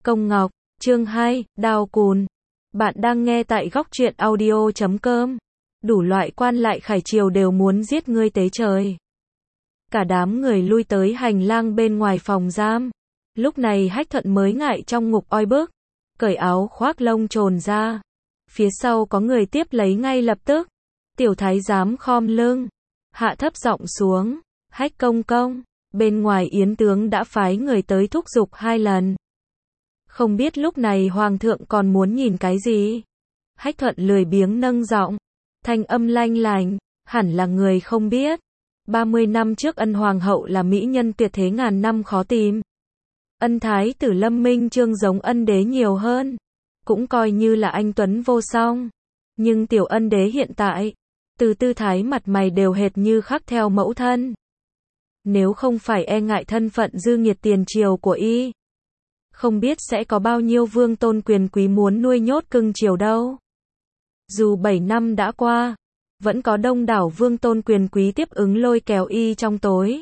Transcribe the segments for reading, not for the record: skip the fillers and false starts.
Công Ngọc, chương 2, Đao Cùn. Bạn đang nghe tại Góc Truyện Audio.com. Đủ loại quan lại Khải Triều đều muốn giết ngươi tế trời. Cả đám người lui tới hành lang bên ngoài phòng giam. Lúc này Hách Thuận mới ngại trong ngục oi bức, cởi áo khoác lông trồn ra. Phía sau có người tiếp lấy ngay lập tức. Tiểu thái giám khom lưng, hạ thấp giọng xuống, Hách công công. Bên ngoài yến tướng đã phái người tới thúc giục 2 lần. Không biết lúc này hoàng thượng còn muốn nhìn cái gì? Hách Thuận lười biếng nâng giọng, thanh âm lanh lành, hẳn là người không biết. 30 năm trước ân hoàng hậu là mỹ nhân tuyệt thế ngàn năm khó tìm. Ân thái tử Lâm Minh Chương giống ân đế nhiều hơn, cũng coi như là anh tuấn vô song. Nhưng tiểu ân đế hiện tại, từ tư thái mặt mày đều hệt như khắc theo mẫu thân. Nếu không phải e ngại thân phận dư nghiệt tiền triều của y, không biết sẽ có bao nhiêu vương tôn quyền quý muốn nuôi nhốt cưng chiều đâu. Dù 7 năm đã qua, vẫn có đông đảo vương tôn quyền quý tiếp ứng lôi kéo y trong tối.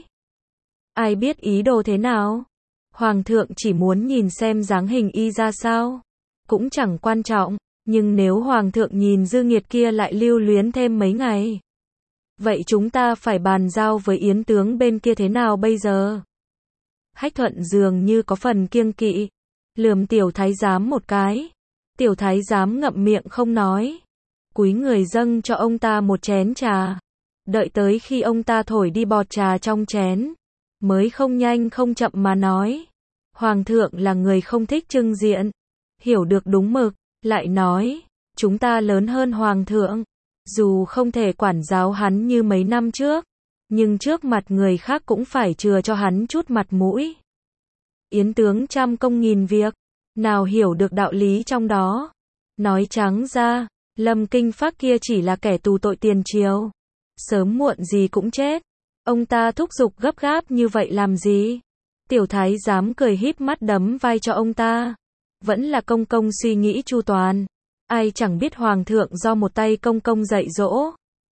Ai biết ý đồ thế nào? Hoàng thượng chỉ muốn nhìn xem dáng hình y ra sao, cũng chẳng quan trọng, nhưng nếu hoàng thượng nhìn dư nghiệt kia lại lưu luyến thêm mấy ngày, vậy chúng ta phải bàn giao với yến tướng bên kia thế nào bây giờ? Hách Thuận dường như có phần kiêng kỵ, lườm tiểu thái giám một cái. Tiểu thái giám ngậm miệng không nói, cúi người dâng cho ông ta một chén trà. Đợi tới khi ông ta thổi đi bọt trà trong chén, mới không nhanh không chậm mà nói. Hoàng thượng là người không thích trưng diện, hiểu được đúng mực, lại nói, chúng ta lớn hơn hoàng thượng. Dù không thể quản giáo hắn như mấy năm trước, nhưng trước mặt người khác cũng phải chừa cho hắn chút mặt mũi. Yến tướng trăm công nghìn việc, nào hiểu được đạo lý trong đó. Nói trắng ra, Lâm Kinh Phác kia chỉ là kẻ tù tội tiền triều, sớm muộn gì cũng chết. Ông ta thúc giục gấp gáp như vậy làm gì? Tiểu thái giám cười híp mắt đấm vai cho ông ta. Vẫn là công công suy nghĩ chu toàn. Ai chẳng biết hoàng thượng do một tay công công dạy dỗ.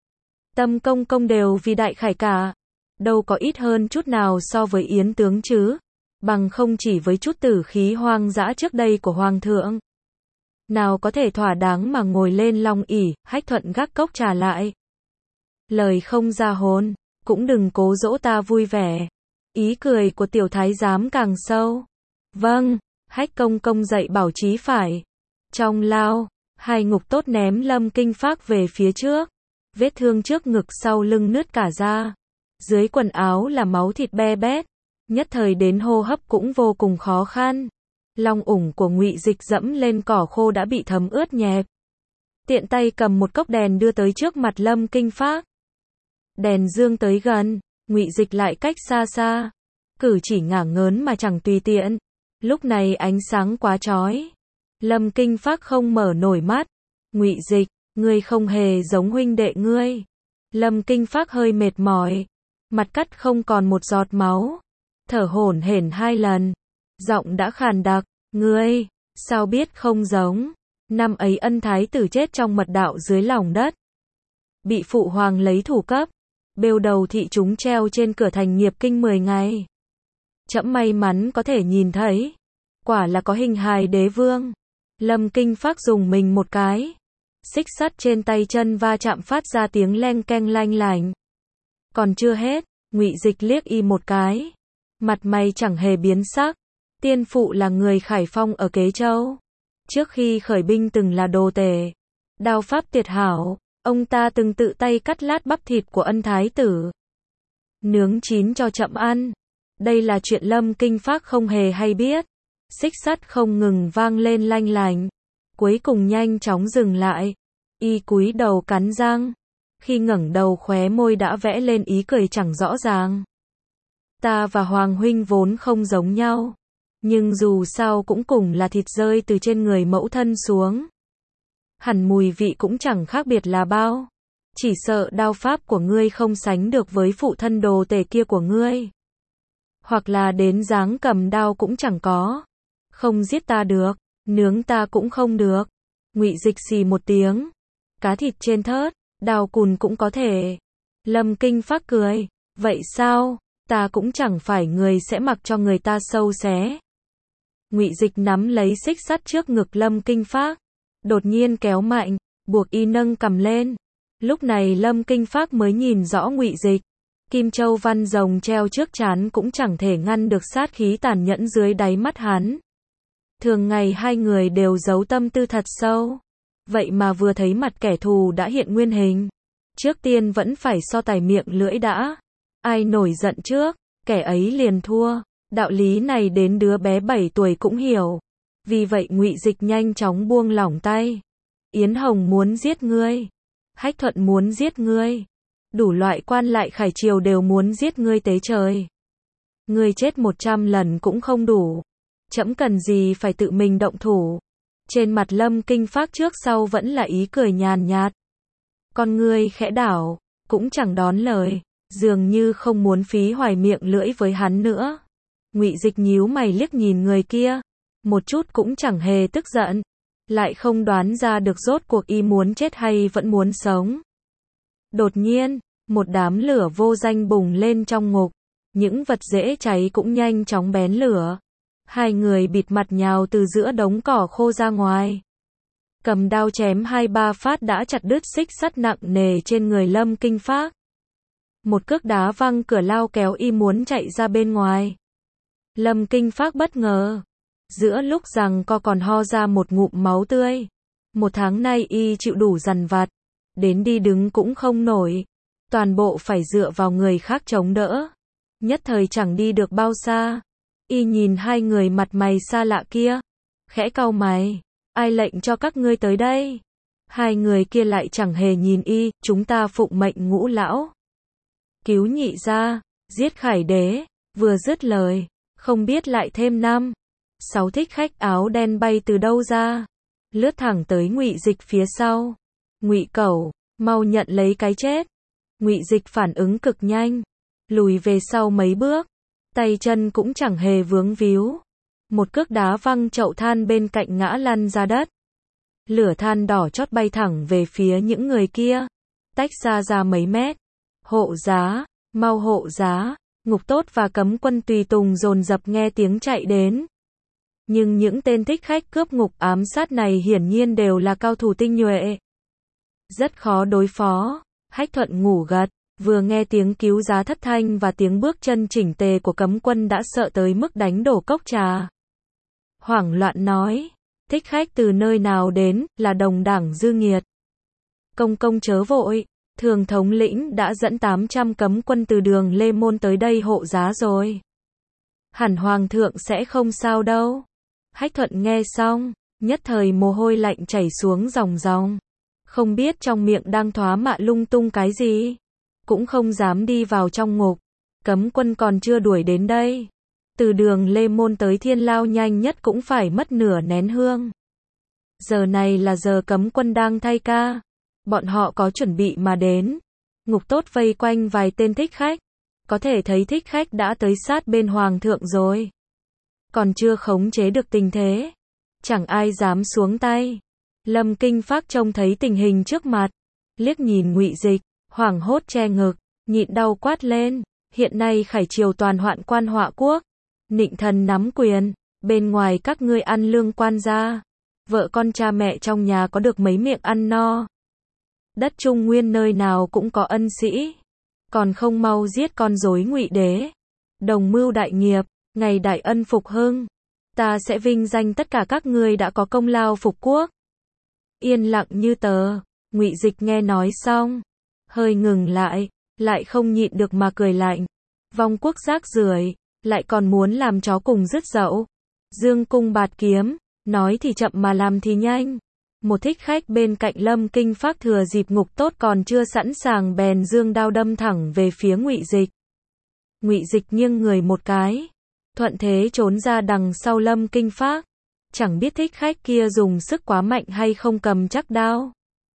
Tâm công công đều vì đại khải cả. Đâu có ít hơn chút nào so với yến tướng chứ. Bằng không chỉ với chút tử khí hoang dã trước đây của hoàng thượng, nào có thể thỏa đáng mà ngồi lên long ỷ. Hách Thuận gác cốc trà lại. Lời không ra hồn, cũng đừng cố dỗ ta vui vẻ. Ý cười của tiểu thái giám càng sâu. Vâng, Hách công công dạy bảo chí phải. Trong lao, 2 ngục tốt ném Lâm Kinh Phác về phía trước. Vết thương trước ngực sau lưng nứt cả ra. Dưới quần áo là máu thịt be bét. Nhất thời đến hô hấp cũng vô cùng khó khăn. Long ủng của Ngụy Dịch dẫm lên cỏ khô đã bị thấm ướt nhẹp. Tiện tay cầm một cốc đèn đưa tới trước mặt Lâm Kinh Phác. Đèn dương tới gần, Ngụy Dịch lại cách xa xa. Cử chỉ ngả ngớn mà chẳng tùy tiện. Lúc này ánh sáng quá chói. Lâm Kinh Phác không mở nổi mắt. Ngụy Dịch, ngươi không hề giống huynh đệ ngươi. Lâm Kinh Phác hơi mệt mỏi, mặt cắt không còn một giọt máu, thở hổn hển 2 lần, giọng đã khàn đặc. Ngươi, sao biết không giống? Năm ấy ân thái tử chết trong mật đạo dưới lòng đất, bị phụ hoàng lấy thủ cấp, bêu đầu thị chúng treo trên cửa thành Nghiệp Kinh 10 ngày. Trẫm may mắn có thể nhìn thấy, quả là có hình hài đế vương. Lâm Kinh Phác dùng mình một cái, xích sắt trên tay chân va chạm phát ra tiếng leng keng lanh lảnh. Còn chưa hết, Ngụy Dịch liếc y một cái, mặt mày chẳng hề biến sắc. Tiên phụ là người Khải Phong ở Kế Châu, trước khi khởi binh từng là đồ tể, đao pháp tuyệt hảo. Ông ta từng tự tay cắt lát bắp thịt của ân thái tử, nướng chín cho trẫm ăn. Đây là chuyện Lâm Kinh Phác không hề hay biết. Xích sắt không ngừng vang lên lanh lảnh, cuối cùng nhanh chóng dừng lại. Y cúi đầu cắn răng, khi ngẩng đầu khóe môi đã vẽ lên ý cười chẳng rõ ràng. Ta và Hoàng huynh vốn không giống nhau, nhưng dù sao cũng cùng là thịt rơi từ trên người mẫu thân xuống. Hẳn mùi vị cũng chẳng khác biệt là bao. Chỉ sợ đao pháp của ngươi không sánh được với phụ thân đồ tể kia của ngươi. Hoặc là đến dáng cầm đao cũng chẳng có. Không giết ta được, nướng ta cũng không được. Ngụy Dịch xì một tiếng. Cá thịt trên thớt, đào cùn cũng có thể. Lâm Kinh Phác cười. Vậy sao? Ta cũng chẳng phải người sẽ mặc cho người ta sâu xé. Ngụy Dịch nắm lấy xích sắt trước ngực Lâm Kinh Phác, đột nhiên kéo mạnh, buộc y nâng cằm lên. Lúc này Lâm Kinh Phác mới nhìn rõ Ngụy Dịch. Kim Châu Văn rồng treo trước trán cũng chẳng thể ngăn được sát khí tàn nhẫn dưới đáy mắt hắn. Thường ngày hai người đều giấu tâm tư thật sâu. Vậy mà vừa thấy mặt kẻ thù đã hiện nguyên hình. Trước tiên vẫn phải so tài miệng lưỡi đã. Ai nổi giận trước, kẻ ấy liền thua. Đạo lý này đến đứa bé 7 tuổi cũng hiểu. Vì vậy Ngụy Dịch nhanh chóng buông lỏng tay. Yến Hồng muốn giết ngươi. Hách Thuận muốn giết ngươi. Đủ loại quan lại Khải Triều đều muốn giết ngươi tế trời. Ngươi chết 100 lần cũng không đủ. Trẫm cần gì phải tự mình động thủ. Trên mặt Lâm Kinh Phác trước sau vẫn là ý cười nhàn nhạt. Con ngươi khẽ đảo, cũng chẳng đón lời, dường như không muốn phí hoài miệng lưỡi với hắn nữa. Ngụy Dịch nhíu mày liếc nhìn người kia, một chút cũng chẳng hề tức giận, lại không đoán ra được rốt cuộc y muốn chết hay vẫn muốn sống. Đột nhiên, một đám lửa vô danh bùng lên trong ngục, những vật dễ cháy cũng nhanh chóng bén lửa. Hai người bịt mặt nhào từ giữa đống cỏ khô ra ngoài. Cầm đao chém 2-3 phát đã chặt đứt xích sắt nặng nề trên người Lâm Kinh Phác. Một cước đá văng cửa lao kéo y muốn chạy ra bên ngoài. Lâm Kinh Phác bất ngờ. Giữa lúc giằng co còn ho ra một ngụm máu tươi. 1 tháng nay y chịu đủ dằn vặt. Đến đi đứng cũng không nổi. Toàn bộ phải dựa vào người khác chống đỡ. Nhất thời chẳng đi được bao xa. Y nhìn hai người mặt mày xa lạ kia. Khẽ cau mày. Ai lệnh cho các ngươi tới đây? Hai người kia lại chẳng hề nhìn y. Chúng ta phụng mệnh Ngũ lão. Cứu Nhị gia, giết Khải đế. Vừa dứt lời, không biết lại thêm 5-6 thích khách áo đen bay từ đâu ra. Lướt thẳng tới Ngụy Dịch phía sau. Ngụy Cẩu, mau nhận lấy cái chết. Ngụy Dịch phản ứng cực nhanh. Lùi về sau mấy bước. Tay chân cũng chẳng hề vướng víu. Một cước đá văng chậu than bên cạnh ngã lăn ra đất. Lửa than đỏ chót bay thẳng về phía những người kia. Tách ra mấy mét. Hộ giá, mau hộ giá. Ngục Tốt và cấm quân tùy tùng dồn dập nghe tiếng chạy đến. Nhưng những tên thích khách cướp ngục ám sát này hiển nhiên đều là cao thủ tinh nhuệ. Rất khó đối phó. Hách Thuận ngủ gật. Vừa nghe tiếng cứu giá thất thanh và tiếng bước chân chỉnh tề của cấm quân đã sợ tới mức đánh đổ cốc trà. Hoảng loạn nói, thích khách từ nơi nào đến, là đồng đảng Dư Nghiệt. Công chớ vội, Thường thống lĩnh đã dẫn 800 cấm quân từ đường Lê Môn tới đây hộ giá rồi. Hẳn Hoàng thượng sẽ không sao đâu. Hách Thuận nghe xong, nhất thời mồ hôi lạnh chảy xuống ròng ròng. Không biết trong miệng đang thoá mạ lung tung cái gì. Cũng không dám đi vào trong ngục. Cấm quân còn chưa đuổi đến đây. Từ đường Lê Môn tới Thiên Lao nhanh nhất cũng phải mất nửa nén hương. Giờ này là giờ cấm quân đang thay ca. Bọn họ có chuẩn bị mà đến. Ngục Tốt vây quanh vài tên thích khách. Có thể thấy thích khách đã tới sát bên Hoàng thượng rồi. Còn chưa khống chế được tình thế. Chẳng ai dám xuống tay. Lâm Kinh Phác trông thấy tình hình trước mặt. Liếc nhìn Ngụy Dịch. Hoảng hốt che ngực, nhịn đau quát lên, hiện nay Khải Triều toàn hoạn quan họa quốc, Nịnh thần nắm quyền, bên ngoài các ngươi ăn lương quan gia, vợ con cha mẹ trong nhà có được mấy miệng ăn no. Đất Trung Nguyên nơi nào cũng có ân sĩ, còn không mau giết con rối Ngụy đế, đồng mưu đại nghiệp, ngày đại ân phục hưng, ta sẽ vinh danh tất cả các ngươi đã có công lao phục quốc. Yên lặng như tờ, Ngụy Dịch nghe nói xong, hơi ngừng lại không nhịn được mà cười lạnh. Vong quốc rác rưởi, lại còn muốn làm chó cùng rứt dậu. Dương cung bạt kiếm, nói thì chậm mà làm thì nhanh. Một thích khách bên cạnh Lâm Kinh Phác thừa dịp Ngục Tốt còn chưa sẵn sàng bèn dương đao đâm thẳng về phía Ngụy Dịch. Ngụy Dịch nghiêng người một cái, thuận thế trốn ra đằng sau Lâm Kinh Phác. Chẳng biết thích khách kia dùng sức quá mạnh hay không cầm chắc đao.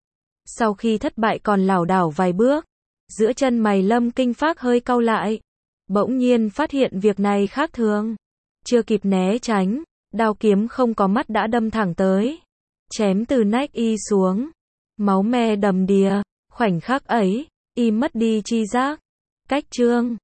Sau khi thất bại còn lảo đảo vài bước, giữa chân mày Lâm Kinh Phác hơi cau lại, bỗng nhiên phát hiện việc này khác thường. Chưa kịp né tránh, đao kiếm không có mắt đã đâm thẳng tới, chém từ nách y xuống, máu me đầm đìa. Khoảnh khắc ấy, y mất đi tri giác. Cách chương